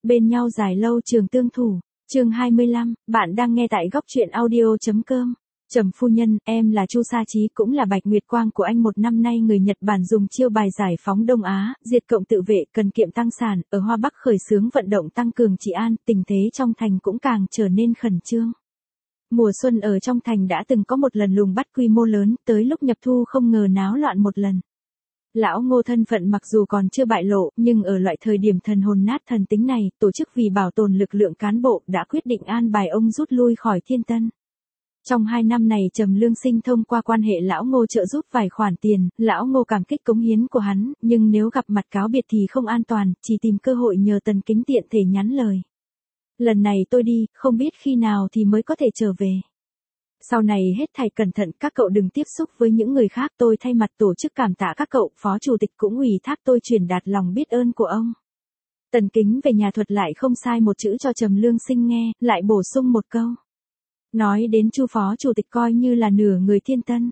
bên nhau dài lâu trường tương thủ. Chương 25, bạn đang nghe tại góc truyện audio.com. Trầm phu nhân, em là Chu Sa Chí cũng là Bạch Nguyệt Quang của anh. Một năm nay người Nhật Bản dùng chiêu bài giải phóng Đông Á, diệt cộng tự vệ, cần kiệm tăng sản, ở Hoa Bắc khởi xướng vận động tăng cường trị an, tình thế trong thành cũng càng trở nên khẩn trương. Mùa xuân ở trong thành đã từng có một lần lùng bắt quy mô lớn, tới lúc nhập thu không ngờ náo loạn một lần. Lão Ngô thân phận mặc dù còn chưa bại lộ, nhưng ở loại thời điểm thần hồn nát thần tính này, tổ chức vì bảo tồn lực lượng cán bộ đã quyết định an bài ông rút lui khỏi Thiên Tân. Trong 2 năm này Trầm Lương Sinh thông qua quan hệ Lão Ngô trợ giúp vài khoản tiền, Lão Ngô cảm kích cống hiến của hắn, nhưng nếu gặp mặt cáo biệt thì không an toàn, chỉ tìm cơ hội nhờ Tần Kính tiện thể nhắn lời. Lần này tôi đi, không biết khi nào thì mới có thể trở về. Sau này hết thảy cẩn thận, các cậu đừng tiếp xúc với những người khác, tôi thay mặt tổ chức cảm tạ các cậu, phó chủ tịch cũng ủy thác tôi truyền đạt lòng biết ơn của ông. Tần Kính về nhà thuật lại không sai một chữ cho Trầm Lương Sinh nghe, lại bổ sung một câu. Nói đến Chu phó chủ tịch coi như là nửa người Thiên Tân.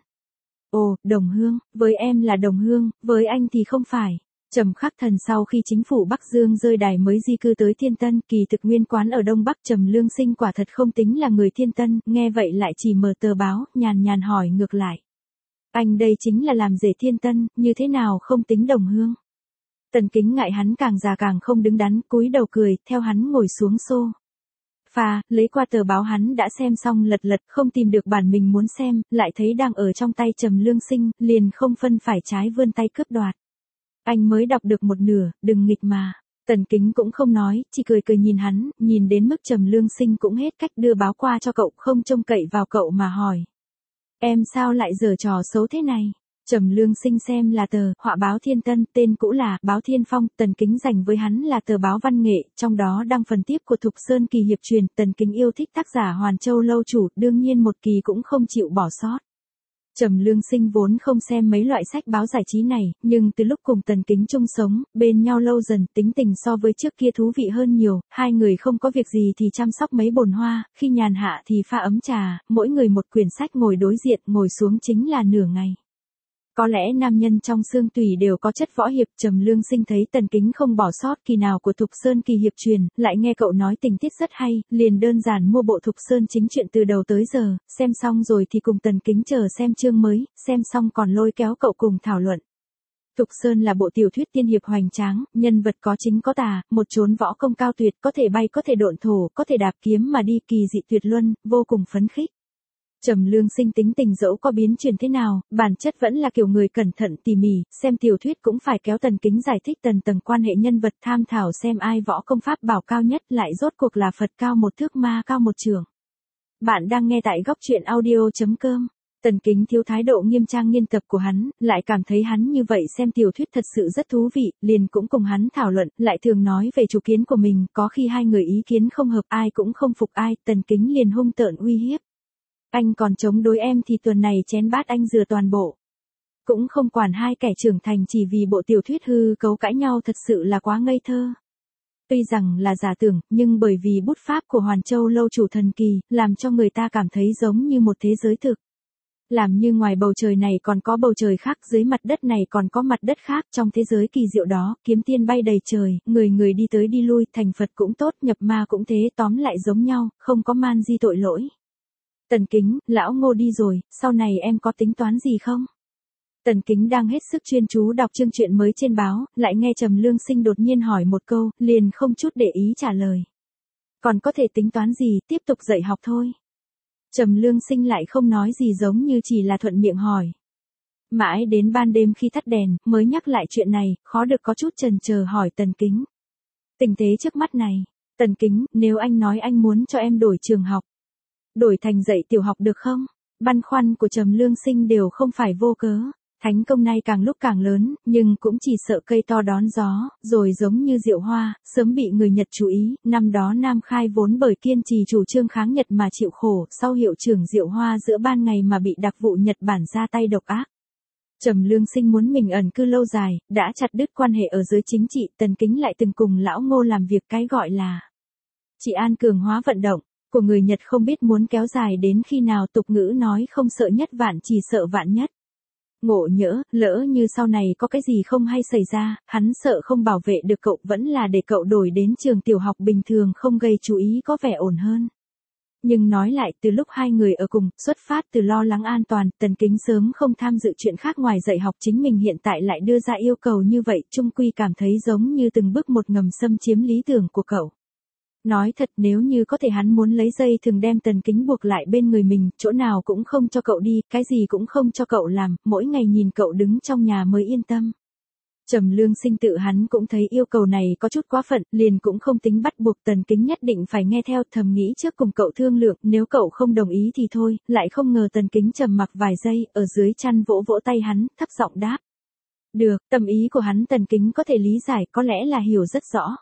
Ồ, đồng hương, với em là đồng hương, với anh thì không phải. Trầm Khắc Thần sau khi chính phủ Bắc Dương rơi đài mới di cư tới Thiên Tân, kỳ thực nguyên quán ở Đông Bắc. Trầm Lương Sinh quả thật không tính là người Thiên Tân, nghe vậy lại chỉ mở tờ báo, nhàn nhàn hỏi ngược lại. Anh đây chính là làm rể Thiên Tân, như thế nào không tính đồng hương? Tần Kính ngại hắn càng già càng không đứng đắn, cúi đầu cười, theo hắn ngồi xuống xô pha, lấy qua tờ báo hắn đã xem xong lật lật, không tìm được bản mình muốn xem, lại thấy đang ở trong tay Trầm Lương Sinh, liền không phân phải trái vươn tay cướp đoạt. Anh mới đọc được một nửa, đừng nghịch mà. Tần Kính cũng không nói, chỉ cười cười nhìn hắn, nhìn đến mức Trầm Lương Sinh cũng hết cách đưa báo qua cho cậu, không trông cậy vào cậu mà hỏi. Em sao lại giở trò xấu thế này? Trầm Lương Sinh xem là tờ họa báo Thiên Tân, tên cũ là báo Thiên Phong, Tần Kính dành với hắn là tờ báo văn nghệ, trong đó đăng phần tiếp của Thục Sơn Kỳ hiệp truyền. Tần Kính yêu thích tác giả Hoàn Châu Lâu Chủ, đương nhiên một kỳ cũng không chịu bỏ sót. Trầm Lương Sinh vốn không xem mấy loại sách báo giải trí này, nhưng từ lúc cùng Tần Kính chung sống, bên nhau lâu dần, tính tình so với trước kia thú vị hơn nhiều, hai người không có việc gì thì chăm sóc mấy bồn hoa, khi nhàn hạ thì pha ấm trà, mỗi người một quyển sách ngồi đối diện, ngồi xuống chính là nửa ngày. Có lẽ nam nhân trong xương tủy đều có chất võ hiệp. Trầm Lương Sinh thấy Tần Kính không bỏ sót kỳ nào của Thục Sơn Kỳ hiệp truyền, lại nghe cậu nói tình tiết rất hay, liền đơn giản mua bộ Thục Sơn chính truyện từ đầu tới giờ, xem xong rồi thì cùng Tần Kính chờ xem chương mới, xem xong còn lôi kéo cậu cùng thảo luận. Thục Sơn là bộ tiểu thuyết tiên hiệp hoành tráng, nhân vật có chính có tà, một chốn võ công cao tuyệt, có thể bay có thể độn thổ, có thể đạp kiếm mà đi, kỳ dị tuyệt luân, vô cùng phấn khích. Trầm Lương Sinh tính tình dẫu có biến chuyển thế nào, bản chất vẫn là kiểu người cẩn thận tỉ mỉ, xem tiểu thuyết cũng phải kéo Tần Kính giải thích tầng quan hệ nhân vật, tham thảo xem ai võ công pháp bảo cao nhất, lại rốt cuộc là Phật cao một thước ma cao một trượng. Bạn đang nghe tại góc truyện audio.com. Tần Kính thiếu thái độ nghiêm trang nghiên tập của hắn, lại cảm thấy hắn như vậy xem tiểu thuyết thật sự rất thú vị, liền cũng cùng hắn thảo luận, lại thường nói về chủ kiến của mình, có khi hai người ý kiến không hợp, ai cũng không phục ai, Tần Kính liền hung tợn uy hiếp. Anh còn chống đối em thì tuần này chén bát anh rửa toàn bộ. Cũng không quản hai kẻ trưởng thành chỉ vì bộ tiểu thuyết hư cấu cãi nhau, thật sự là quá ngây thơ. Tuy rằng là giả tưởng, nhưng bởi vì bút pháp của Hoàn Châu Lâu Chủ thần kỳ, làm cho người ta cảm thấy giống như một thế giới thực. Làm như ngoài bầu trời này còn có bầu trời khác, dưới mặt đất này còn có mặt đất khác, trong thế giới kỳ diệu đó, kiếm tiên bay đầy trời, người người đi tới đi lui, thành Phật cũng tốt, nhập ma cũng thế, tóm lại giống nhau, không có man di tội lỗi. Tần Kính, Lão Ngô đi rồi, sau này em có tính toán gì không? Tần Kính đang hết sức chuyên chú đọc chương truyện mới trên báo, lại nghe Trầm Lương Sinh đột nhiên hỏi một câu, liền không chút để ý trả lời. Còn có thể tính toán gì, tiếp tục dạy học thôi. Trầm Lương Sinh lại không nói gì, giống như chỉ là thuận miệng hỏi. Mãi đến ban đêm khi tắt đèn, mới nhắc lại chuyện này, khó được có chút chần chờ hỏi Tần Kính. Tình thế trước mắt này, Tần Kính, nếu anh nói anh muốn cho em đổi trường học, đổi thành dạy tiểu học được không? Băn khoăn của Trầm Lương Sinh đều không phải vô cớ. Thánh công nay càng lúc càng lớn, nhưng cũng chỉ sợ cây to đón gió, rồi giống như Diệu Hoa, sớm bị người Nhật chú ý. Năm đó Nam Khai vốn bởi kiên trì chủ trương kháng Nhật mà chịu khổ, sau hiệu trưởng Diệu Hoa giữa ban ngày mà bị đặc vụ Nhật Bản ra tay độc ác. Trầm Lương Sinh muốn mình ẩn cư lâu dài, đã chặt đứt quan hệ ở giới chính trị. Tần Kính lại từng cùng Lão Ngô làm việc cái gọi là trị an cường hóa vận động của người Nhật, không biết muốn kéo dài đến khi nào. Tục ngữ nói không sợ nhất vạn, chỉ sợ vạn nhất. Ngộ nhỡ, lỡ như sau này có cái gì không hay xảy ra, hắn sợ không bảo vệ được cậu, vẫn là để cậu đổi đến trường tiểu học bình thường không gây chú ý có vẻ ổn hơn. Nhưng nói lại, từ lúc hai người ở cùng, xuất phát từ lo lắng an toàn, Tần Kính sớm không tham dự chuyện khác ngoài dạy học, chính mình hiện tại lại đưa ra yêu cầu như vậy, chung quy cảm thấy giống như từng bước một ngầm xâm chiếm lý tưởng của cậu. Nói thật, nếu như có thể hắn muốn lấy dây thường đem Tần Kính buộc lại bên người mình, chỗ nào cũng không cho cậu đi, cái gì cũng không cho cậu làm, mỗi ngày nhìn cậu đứng trong nhà mới yên tâm. Trầm Lương Sinh tự hắn cũng thấy yêu cầu này có chút quá phận, liền cũng không tính bắt buộc Tần Kính nhất định phải nghe theo, thầm nghĩ trước cùng cậu thương lượng, nếu cậu không đồng ý thì thôi, lại không ngờ Tần Kính trầm mặc vài giây, ở dưới chăn vỗ vỗ tay hắn, thấp giọng đáp. Được, tâm ý của hắn Tần Kính có thể lý giải, có lẽ là hiểu rất rõ.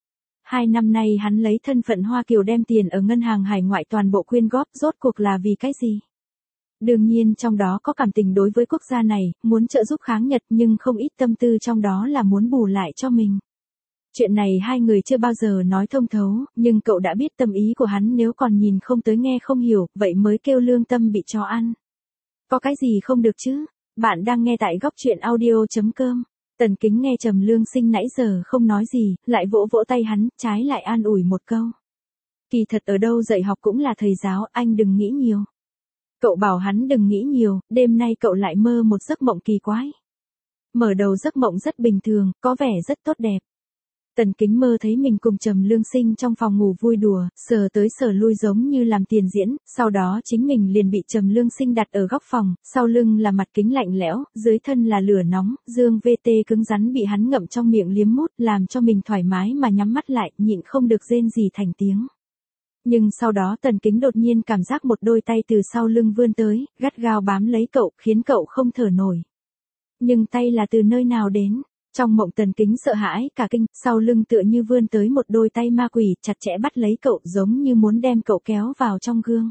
2 năm nay hắn lấy thân phận Hoa Kiều đem tiền ở ngân hàng hải ngoại toàn bộ quyên góp, rốt cuộc là vì cái gì? Đương nhiên trong đó có cảm tình đối với quốc gia này, muốn trợ giúp kháng Nhật, nhưng không ít tâm tư trong đó là muốn bù lại cho mình. Chuyện này hai người chưa bao giờ nói thông thấu, nhưng cậu đã biết tâm ý của hắn, nếu còn nhìn không tới nghe không hiểu, vậy mới kêu lương tâm bị chó ăn. Có cái gì không được chứ? Bạn đang nghe tại góc truyện audio.com. Tần Kính nghe Trầm Lương Sinh nãy giờ không nói gì, lại vỗ vỗ tay hắn, trái lại an ủi một câu. Kỳ thật ở đâu dạy học cũng là thầy giáo, anh đừng nghĩ nhiều. Cậu bảo hắn đừng nghĩ nhiều, đêm nay cậu lại mơ một giấc mộng kỳ quái. Mở đầu giấc mộng rất bình thường, có vẻ rất tốt đẹp. Tần Kính mơ thấy mình cùng Trầm Lương Sinh trong phòng ngủ vui đùa, sờ tới sờ lui giống như làm tiền diễn, sau đó chính mình liền bị Trầm Lương Sinh đặt ở góc phòng, sau lưng là mặt kính lạnh lẽo, dưới thân là lửa nóng, dương VT cứng rắn bị hắn ngậm trong miệng liếm mút, làm cho mình thoải mái mà nhắm mắt lại, nhịn không được rên gì thành tiếng. Nhưng sau đó Tần Kính đột nhiên cảm giác một đôi tay từ sau lưng vươn tới, gắt gao bám lấy cậu, khiến cậu không thở nổi. Nhưng tay là từ nơi nào đến? Trong mộng Tần Kính sợ hãi cả kinh, sau lưng tựa như vươn tới một đôi tay ma quỷ, chặt chẽ bắt lấy cậu, giống như muốn đem cậu kéo vào trong gương.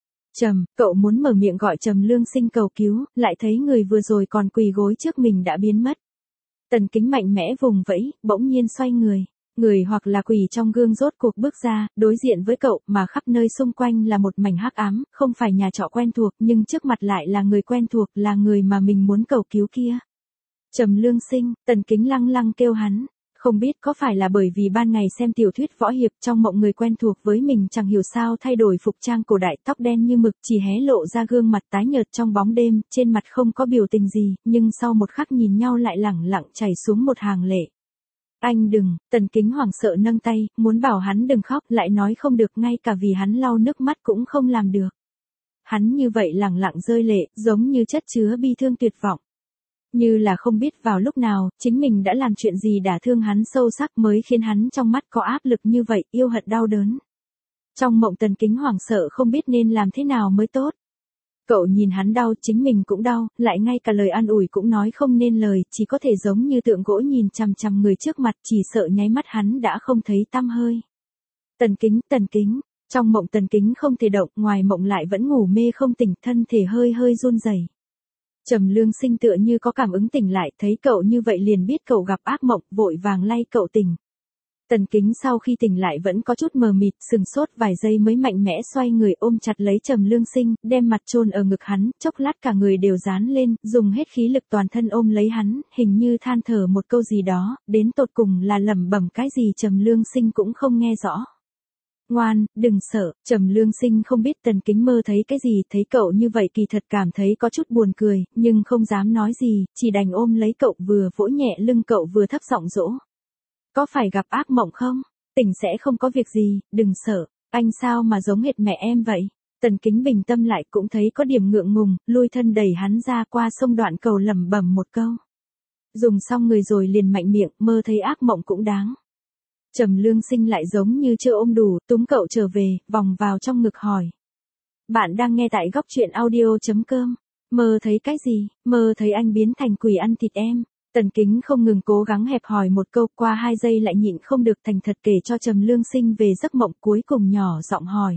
Cậu muốn mở miệng gọi Trầm Lương Sinh cầu cứu, lại thấy người vừa rồi còn quỳ gối trước mình đã biến mất. Tần Kính mạnh mẽ vùng vẫy, bỗng nhiên xoay người. Người hoặc là quỷ trong gương rốt cuộc bước ra, đối diện với cậu, mà khắp nơi xung quanh là một mảnh hắc ám, không phải nhà trọ quen thuộc, nhưng trước mặt lại là người quen thuộc, là người mà mình muốn cầu cứu kia. Trầm Lương Sinh, Tần Kính lăng lăng kêu hắn, không biết có phải là bởi vì ban ngày xem tiểu thuyết võ hiệp trong mộng người quen thuộc với mình chẳng hiểu sao thay đổi phục trang cổ đại, tóc đen như mực, chỉ hé lộ ra gương mặt tái nhợt trong bóng đêm, trên mặt không có biểu tình gì, nhưng sau một khắc nhìn nhau lại lẳng lặng chảy xuống một hàng lệ. Anh đừng, Tần Kính hoảng sợ nâng tay, muốn bảo hắn đừng khóc, lại nói không được, ngay cả vì hắn lau nước mắt cũng không làm được. Hắn như vậy lẳng lặng rơi lệ, giống như chất chứa bi thương tuyệt vọng. Như là không biết vào lúc nào, chính mình đã làm chuyện gì đả thương hắn sâu sắc mới khiến hắn trong mắt có áp lực như vậy, yêu hận đau đớn. Trong mộng Tần Kính hoảng sợ không biết nên làm thế nào mới tốt. Cậu nhìn hắn đau, chính mình cũng đau, lại ngay cả lời an ủi cũng nói không nên lời, chỉ có thể giống như tượng gỗ nhìn chằm chằm người trước mặt, chỉ sợ nháy mắt hắn đã không thấy tăm hơi. Tần Kính, trong mộng Tần Kính không thể động, ngoài mộng lại vẫn ngủ mê không tỉnh, thân thể hơi hơi run rẩy. Trầm Lương Sinh tựa như có cảm ứng tỉnh lại, thấy cậu như vậy liền biết cậu gặp ác mộng, vội vàng lay cậu tỉnh. Tần Kính sau khi tỉnh lại vẫn có chút mờ mịt, sừng sốt vài giây mới mạnh mẽ xoay người ôm chặt lấy Trầm Lương Sinh, đem mặt chôn ở ngực hắn, chốc lát cả người đều dán lên, dùng hết khí lực toàn thân ôm lấy hắn, hình như than thở một câu gì đó, đến tột cùng là lẩm bẩm cái gì Trầm Lương Sinh cũng không nghe rõ. Ngoan, đừng sợ, Trầm Lương Sinh không biết Tần Kính mơ thấy cái gì, thấy cậu như vậy kỳ thật cảm thấy có chút buồn cười, nhưng không dám nói gì, chỉ đành ôm lấy cậu, vừa vỗ nhẹ lưng cậu vừa thấp giọng dỗ. Có phải gặp ác mộng không? Tỉnh sẽ không có việc gì, đừng sợ, anh sao mà giống hệt mẹ em vậy? Tần Kính bình tâm lại cũng thấy có điểm ngượng ngùng, lui thân đẩy hắn ra qua sông đoạn cầu lẩm bẩm một câu. Dùng xong người rồi liền mạnh miệng, mơ thấy ác mộng cũng đáng. Trầm Lương Sinh lại giống như chưa ôm đủ, túm cậu trở về, vòng vào trong ngực hỏi. Bạn đang nghe tại góc truyện audio.com. Mơ thấy cái gì? Mơ thấy anh biến thành quỷ ăn thịt em. Tần Kính không ngừng cố gắng hẹp hòi một câu, qua 2 giây lại nhịn không được thành thật kể cho Trầm Lương Sinh về giấc mộng, cuối cùng nhỏ giọng hỏi.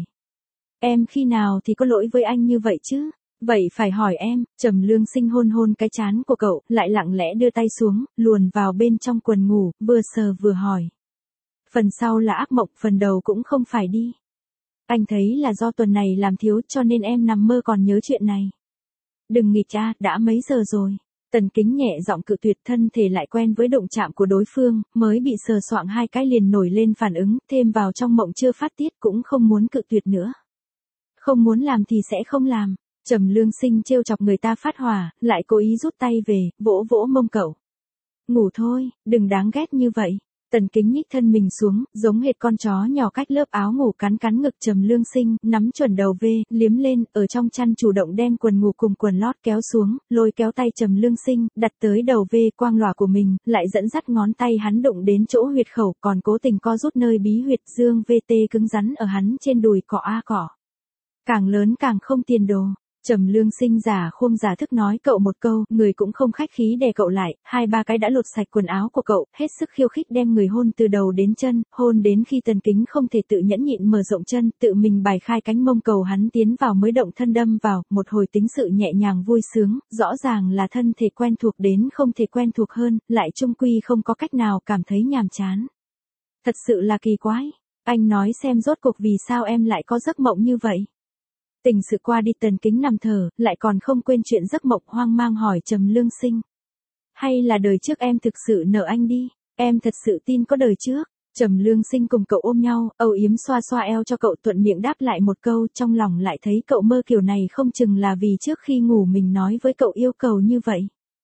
Em khi nào thì có lỗi với anh như vậy chứ? Vậy phải hỏi em. Trầm Lương Sinh hôn hôn cái trán của cậu, lại lặng lẽ đưa tay xuống, luồn vào bên trong quần ngủ, vừa sờ vừa hỏi. Phần sau là ác mộng, phần đầu cũng không phải đi. Anh thấy là do tuần này làm thiếu cho nên em nằm mơ còn nhớ chuyện này. Đừng nghịch đã mấy giờ rồi? Tần Kính nhẹ giọng cự tuyệt, thân thể lại quen với động chạm của đối phương, mới bị sờ soạng hai cái liền nổi lên phản ứng, thêm vào trong mộng chưa phát tiết cũng không muốn cự tuyệt nữa. Không muốn làm thì sẽ không làm. Trầm Lương Sinh trêu chọc người ta phát hỏa, lại cố ý rút tay về, vỗ vỗ mông cậu. Ngủ thôi, đừng đáng ghét như vậy. Tần Kính nhích thân mình xuống, giống hệt con chó nhỏ cách lớp áo ngủ cắn cắn ngực Trầm Lương Sinh, nắm chuẩn đầu V, liếm lên, ở trong chăn chủ động đem quần ngủ cùng quần lót kéo xuống, lôi kéo tay Trầm Lương Sinh, đặt tới đầu V quang lòa của mình, lại dẫn dắt ngón tay hắn đụng đến chỗ huyệt khẩu, còn cố tình co rút nơi bí huyệt dương VT cứng rắn ở hắn trên đùi cọ a cọ. Càng lớn càng không tiền đồ. Trầm Lương Sinh giả khuôn giả thức nói cậu một câu, người cũng không khách khí đè cậu lại, 2-3 cái đã lột sạch quần áo của cậu, hết sức khiêu khích đem người hôn từ đầu đến chân, hôn đến khi Tần Kính không thể tự nhẫn nhịn mở rộng chân, tự mình bài khai cánh mông cầu hắn tiến vào mới động thân đâm vào, một hồi tính sự nhẹ nhàng vui sướng, rõ ràng là thân thể quen thuộc đến không thể quen thuộc hơn, lại chung quy không có cách nào cảm thấy nhàm chán. Thật sự là kỳ quái, anh nói xem rốt cuộc vì sao em lại có giấc mộng như vậy. Tình sự qua đi Tần Kính nằm thở, lại còn không quên chuyện giấc mộng, hoang mang hỏi Trầm Lương Sinh. Hay là đời trước em thực sự nợ anh đi, em thật sự tin có đời trước. Trầm Lương Sinh cùng cậu ôm nhau, âu yếm xoa xoa eo cho cậu, thuận miệng đáp lại một câu, trong lòng lại thấy cậu mơ kiểu này không chừng là vì trước khi ngủ mình nói với cậu yêu cầu như vậy.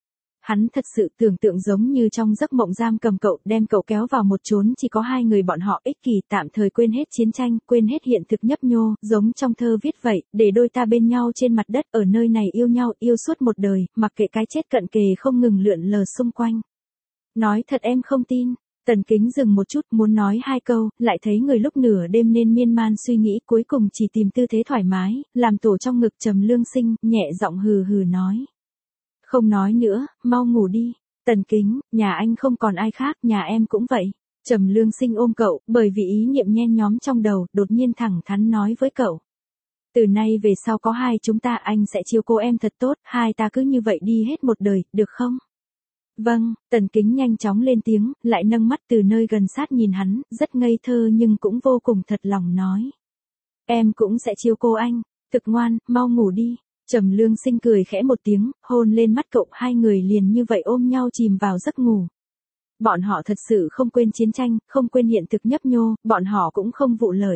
Hắn thật sự tưởng tượng giống như trong giấc mộng giam cầm cậu, đem cậu kéo vào một chốn chỉ có hai người bọn họ, ích kỷ, tạm thời quên hết chiến tranh, quên hết hiện thực nhấp nhô, giống trong thơ viết vậy, để đôi ta bên nhau trên mặt đất, ở nơi này yêu nhau, yêu suốt một đời, mặc kệ cái chết cận kề không ngừng lượn lờ xung quanh. Nói thật em không tin. Tần Kính dừng một chút, muốn nói hai câu, lại thấy người lúc nửa đêm nên miên man suy nghĩ, cuối cùng chỉ tìm tư thế thoải mái, làm tổ trong ngực Trầm Lương Sinh, nhẹ giọng hừ hừ nói. Không nói nữa, mau ngủ đi. Tần Kính, nhà anh không còn ai khác, nhà em cũng vậy. Trầm Lương Sinh ôm cậu, bởi vì ý niệm nhen nhóm trong đầu, đột nhiên thẳng thắn nói với cậu. Từ nay về sau có hai chúng ta, anh sẽ chiếu cố em thật tốt, hai ta cứ như vậy đi hết một đời, được không? Vâng, Tần Kính nhanh chóng lên tiếng, lại nâng mắt từ nơi gần sát nhìn hắn, rất ngây thơ nhưng cũng vô cùng thật lòng nói. Em cũng sẽ chiếu cố anh, thực ngoan, mau ngủ đi. Trầm Lương Sinh cười khẽ một tiếng, hôn lên mắt cậu, hai người liền như vậy ôm nhau chìm vào giấc ngủ. Bọn họ thật sự không quên chiến tranh, không quên hiện thực nhấp nhô, bọn họ cũng không vụ lợi.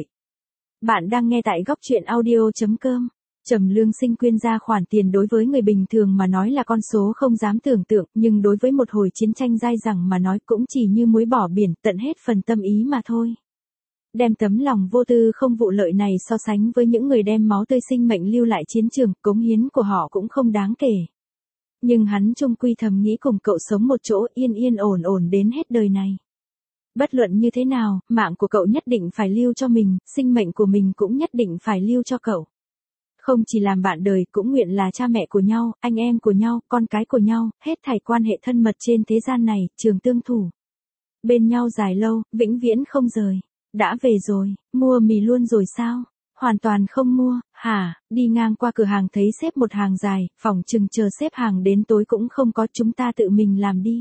Bạn đang nghe tại góc truyện audio.com. Trầm Lương Sinh quyên ra khoản tiền đối với người bình thường mà nói là con số không dám tưởng tượng, nhưng đối với một hồi chiến tranh dai dẳng mà nói cũng chỉ như muối bỏ biển, tận hết phần tâm ý mà thôi. Đem tấm lòng vô tư không vụ lợi này so sánh với những người đem máu tươi sinh mệnh lưu lại chiến trường, cống hiến của họ cũng không đáng kể. Nhưng hắn chung quy thầm nghĩ cùng cậu sống một chỗ yên yên ổn ổn đến hết đời này. Bất luận như thế nào, mạng của cậu nhất định phải lưu cho mình, sinh mệnh của mình cũng nhất định phải lưu cho cậu. Không chỉ làm bạn đời, cũng nguyện là cha mẹ của nhau, anh em của nhau, con cái của nhau, hết thảy quan hệ thân mật trên thế gian này, trường tương thủ. Bên nhau dài lâu, vĩnh viễn không rời. Đã về rồi, mua mì luôn rồi sao? Hoàn toàn không mua, hả? Đi ngang qua cửa hàng thấy xếp một hàng dài, phỏng chừng chờ xếp hàng đến tối cũng không có, chúng ta tự mình làm đi.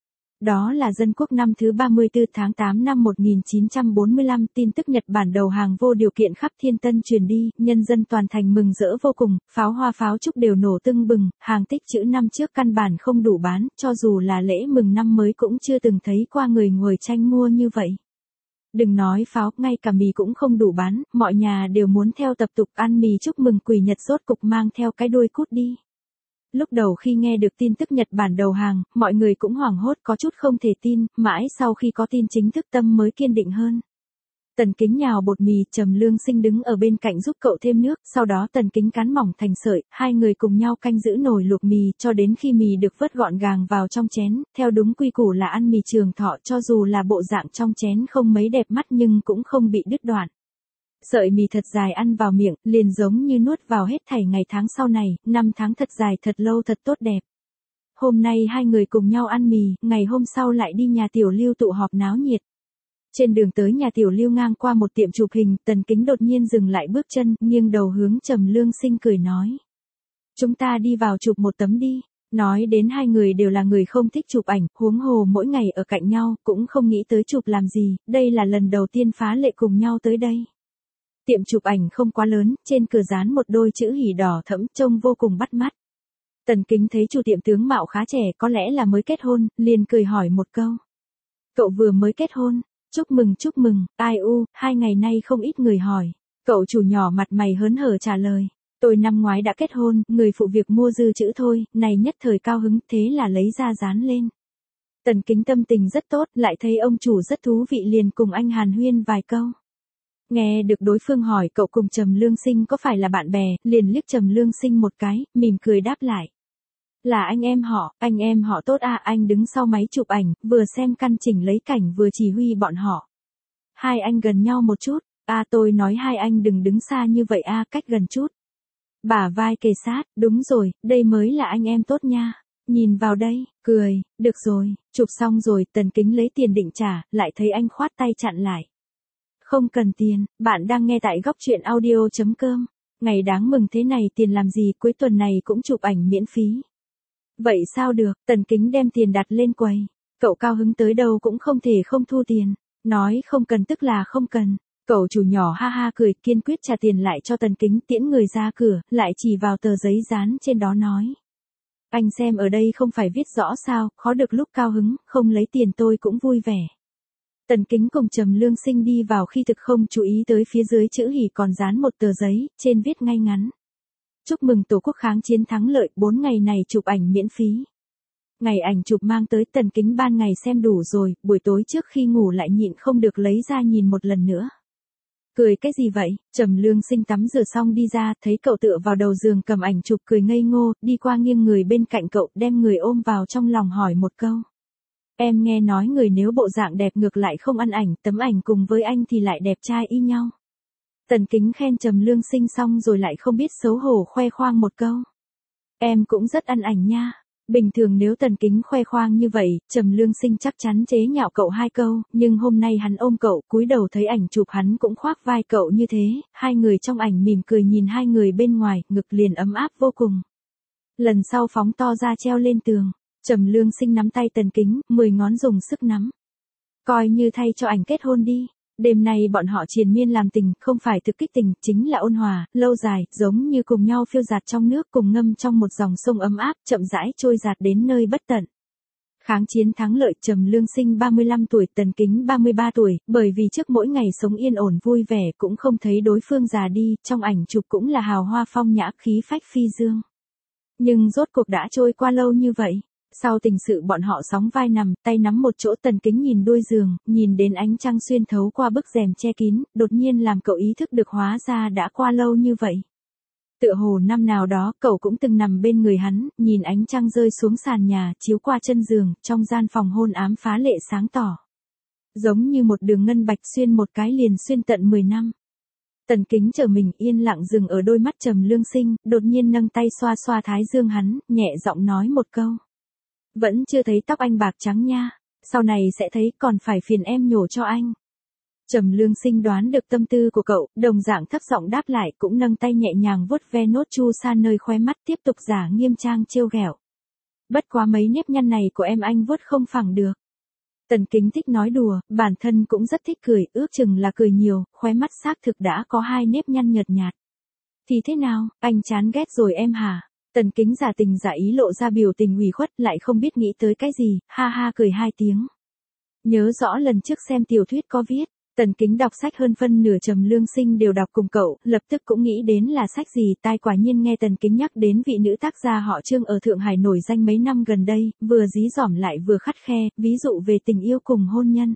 Đó là Dân Quốc năm thứ 34 tháng 8 năm 1945, tin tức Nhật Bản đầu hàng vô điều kiện khắp Thiên Tân truyền đi, nhân dân toàn thành mừng rỡ vô cùng, pháo hoa pháo trúc đều nổ tưng bừng, hàng tích trữ năm trước căn bản không đủ bán, cho dù là lễ mừng năm mới cũng chưa từng thấy qua người ngồi tranh mua như vậy. Đừng nói pháo, ngay cả mì cũng không đủ bán, mọi nhà đều muốn theo tập tục ăn mì chúc mừng quỷ Nhật, rốt cục mang theo cái đuôi cút đi. Lúc đầu khi nghe được tin tức Nhật Bản đầu hàng, mọi người cũng hoảng hốt có chút không thể tin, mãi sau khi có tin chính thức tâm mới kiên định hơn. Tần Kính nhào bột mì, Trầm Lương Sinh đứng ở bên cạnh giúp cậu thêm nước, sau đó Tần Kính cán mỏng thành sợi, hai người cùng nhau canh giữ nồi luộc mì cho đến khi mì được vớt gọn gàng vào trong chén, theo đúng quy củ là ăn mì trường thọ, cho dù là bộ dạng trong chén không mấy đẹp mắt nhưng cũng không bị đứt đoạn. Sợi mì thật dài ăn vào miệng, liền giống như nuốt vào hết thảy ngày tháng sau này, năm tháng thật dài thật lâu thật tốt đẹp. Hôm nay hai người cùng nhau ăn mì, ngày hôm sau lại đi nhà Tiểu Lưu tụ họp náo nhiệt. Trên đường tới nhà Tiểu Lưu ngang qua một tiệm chụp hình, Tần Kính đột nhiên dừng lại bước chân, nghiêng đầu hướng Trầm Lương Sinh cười nói. Chúng ta đi vào chụp một tấm đi. Nói đến hai người đều là người không thích chụp ảnh, huống hồ mỗi ngày ở cạnh nhau, cũng không nghĩ tới chụp làm gì, đây là lần đầu tiên phá lệ cùng nhau tới đây. Tiệm chụp ảnh không quá lớn, trên cửa dán một đôi chữ hỉ đỏ thẫm, trông vô cùng bắt mắt. Tần Kính thấy chủ tiệm tướng mạo khá trẻ, có lẽ là mới kết hôn, liền cười hỏi một câu. Cậu vừa mới kết hôn, chúc mừng, ai u, 2 ngày nay không ít người hỏi. Cậu chủ nhỏ mặt mày hớn hở trả lời. Tôi năm ngoái đã kết hôn, người phụ việc mua dư chữ thôi, này nhất thời cao hứng, thế là lấy ra dán lên. Tần Kính tâm tình rất tốt, lại thấy ông chủ rất thú vị liền cùng anh hàn huyên vài câu. Nghe được đối phương hỏi cậu cùng Trầm Lương Sinh có phải là bạn bè, liền liếc Trầm Lương Sinh một cái, mỉm cười đáp lại. Là anh em họ tốt à, anh đứng sau máy chụp ảnh, vừa xem căn chỉnh lấy cảnh vừa chỉ huy bọn họ. Hai anh gần nhau một chút, tôi nói hai anh đừng đứng xa như vậy cách gần chút. Bả vai kề sát, đúng rồi, đây mới là anh em tốt nha. Nhìn vào đây, cười, được rồi, chụp xong rồi, Tần Kính lấy tiền định trả, lại thấy anh khoát tay chặn lại. Không cần tiền, bạn đang nghe tại góc truyện audio.com. Ngày đáng mừng thế này tiền làm gì, cuối tuần này cũng chụp ảnh miễn phí. Vậy sao được, Tần Kính đem tiền đặt lên quầy. Cậu cao hứng tới đâu cũng không thể không thu tiền. Nói không cần tức là không cần. Cậu chủ nhỏ ha ha cười kiên quyết trả tiền lại cho Tần Kính tiễn người ra cửa, lại chỉ vào tờ giấy dán trên đó nói. Anh xem ở đây không phải viết rõ sao, khó được lúc cao hứng, không lấy tiền tôi cũng vui vẻ. Tần Kính cùng Trầm Lương Sinh đi vào khi thực không chú ý tới phía dưới chữ hỉ còn dán một tờ giấy, trên viết ngay ngắn. Chúc mừng Tổ quốc kháng chiến thắng lợi, 4 ngày này chụp ảnh miễn phí. Ngày ảnh chụp mang tới Tần Kính ban ngày xem đủ rồi, buổi tối trước khi ngủ lại nhịn không được lấy ra nhìn một lần nữa. Cười cái gì vậy? Trầm Lương Sinh tắm rửa xong đi ra, thấy cậu tựa vào đầu giường cầm ảnh chụp cười ngây ngô, đi qua nghiêng người bên cạnh cậu, đem người ôm vào trong lòng hỏi một câu. Em nghe nói người nếu bộ dạng đẹp ngược lại không ăn ảnh, tấm ảnh cùng với anh thì lại đẹp trai y nhau. Tần Kính khen Trầm Lương Sinh xong rồi lại không biết xấu hổ khoe khoang một câu. Em cũng rất ăn ảnh nha. Bình thường nếu Tần Kính khoe khoang như vậy, Trầm Lương Sinh chắc chắn chế nhạo cậu 2 câu, nhưng hôm nay hắn ôm cậu, cúi đầu thấy ảnh chụp hắn cũng khoác vai cậu như thế, hai người trong ảnh mỉm cười nhìn hai người bên ngoài, ngực liền ấm áp vô cùng. Lần sau phóng to ra treo lên tường, Trầm Lương Sinh nắm tay Tần Kính, 10 ngón dùng sức nắm. Coi như thay cho ảnh kết hôn đi. Đêm nay bọn họ triền miên làm tình, không phải thực kích tình, chính là ôn hòa, lâu dài, giống như cùng nhau phiêu dạt trong nước cùng ngâm trong một dòng sông ấm áp, chậm rãi trôi dạt đến nơi bất tận. Kháng chiến thắng lợi, Trầm Lương Sinh 35 tuổi, Tần Kính 33 tuổi, bởi vì trước mỗi ngày sống yên ổn vui vẻ cũng không thấy đối phương già đi, trong ảnh chụp cũng là hào hoa phong nhã khí phách phi dương. Nhưng rốt cuộc đã trôi qua lâu như vậy. Sau tình sự bọn họ sóng vai nằm, tay nắm một chỗ, Tần Kính nhìn đuôi giường, nhìn đến ánh trăng xuyên thấu qua bức rèm che kín, đột nhiên làm cậu ý thức được hóa ra đã qua lâu như vậy. Tựa hồ năm nào đó, cậu cũng từng nằm bên người hắn, nhìn ánh trăng rơi xuống sàn nhà, chiếu qua chân giường, trong gian phòng hôn ám phá lệ sáng tỏ. Giống như một đường ngân bạch xuyên một cái liền xuyên tận 10 năm. Tần Kính trở mình yên lặng dừng ở đôi mắt Trầm Lương Sinh, đột nhiên nâng tay xoa xoa thái dương hắn, nhẹ giọng nói một câu. Vẫn chưa thấy tóc anh bạc trắng nha, sau này sẽ thấy, còn phải phiền em nhổ cho anh. Trầm Lương Sinh đoán được tâm tư của cậu, đồng dạng thấp giọng đáp lại, cũng nâng tay nhẹ nhàng vuốt ve nốt chu sa nơi khóe mắt, tiếp tục giả nghiêm trang trêu ghẹo. Bất quá mấy nếp nhăn này của em anh vuốt không phẳng được. Tần Kính thích nói đùa, bản thân cũng rất thích cười, ước chừng là cười nhiều, khóe mắt xác thực đã có 2 nếp nhăn nhợt nhạt. Thì thế nào, anh chán ghét rồi em hả? Tần Kính giả tình giả ý lộ ra biểu tình ủy khuất, lại không biết nghĩ tới cái gì, ha ha cười 2 tiếng. Nhớ rõ lần trước xem tiểu thuyết có viết, Tần Kính đọc sách hơn phân nửa Trầm Lương Sinh đều đọc cùng cậu, lập tức cũng nghĩ đến là sách gì, tai quả nhiên nghe Tần Kính nhắc đến vị nữ tác gia họ Trương ở Thượng Hải nổi danh mấy năm gần đây, vừa dí dỏm lại vừa khắt khe, ví dụ về tình yêu cùng hôn nhân.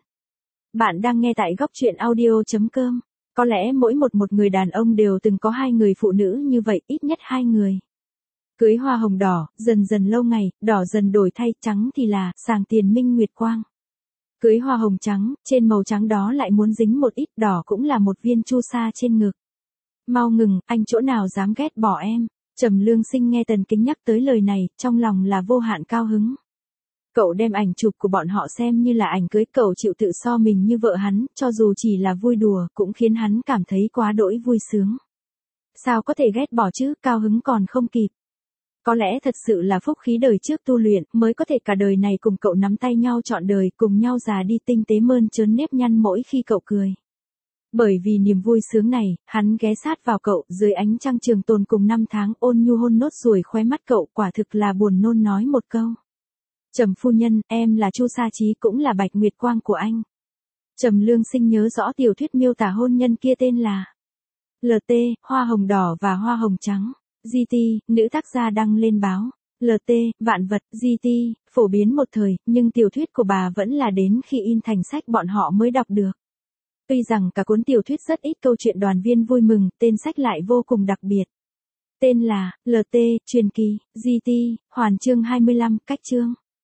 Bạn đang nghe tại góc truyện audio.com. Có lẽ mỗi một người đàn ông đều từng có 2 người phụ nữ như vậy, ít nhất 2 người. Cưới hoa hồng đỏ, dần dần lâu ngày, đỏ dần đổi thay, trắng thì là sàng tiền minh nguyệt quang. Cưới hoa hồng trắng, trên màu trắng đó lại muốn dính một ít đỏ, cũng là một viên chu sa trên ngực. Mau ngừng, anh chỗ nào dám ghét bỏ em. Trầm Lương Sinh nghe Tần Kính nhắc tới lời này, trong lòng là vô hạn cao hứng. Cậu đem ảnh chụp của bọn họ xem như là ảnh cưới, cậu chịu tự so mình như vợ hắn, cho dù chỉ là vui đùa, cũng khiến hắn cảm thấy quá đỗi vui sướng. Sao có thể ghét bỏ chứ, cao hứng còn không kịp. Có lẽ thật sự là phúc khí đời trước tu luyện, mới có thể cả đời này cùng cậu nắm tay nhau trọn đời, cùng nhau già đi tinh tế mơn trớn nếp nhăn mỗi khi cậu cười. Bởi vì niềm vui sướng này, hắn ghé sát vào cậu, dưới ánh trăng trường tồn cùng năm tháng ôn nhu hôn nốt ruồi khóe mắt cậu, quả thực là buồn nôn nói một câu. Trầm phu nhân, em là Chu Sa Chí cũng là Bạch Nguyệt Quang của anh. Trầm Lương Sinh nhớ rõ tiểu thuyết miêu tả hôn nhân kia tên là LT, hoa hồng đỏ và hoa hồng trắng. GT, nữ tác gia đăng lên báo. LT, vạn vật, GT, phổ biến một thời, nhưng tiểu thuyết của bà vẫn là đến khi in thành sách bọn họ mới đọc được. Tuy rằng cả cuốn tiểu thuyết rất ít câu chuyện đoàn viên vui mừng, tên sách lại vô cùng đặc biệt. Tên là LT, truyền kỳ, GT, hoàn chương 25, cách chương.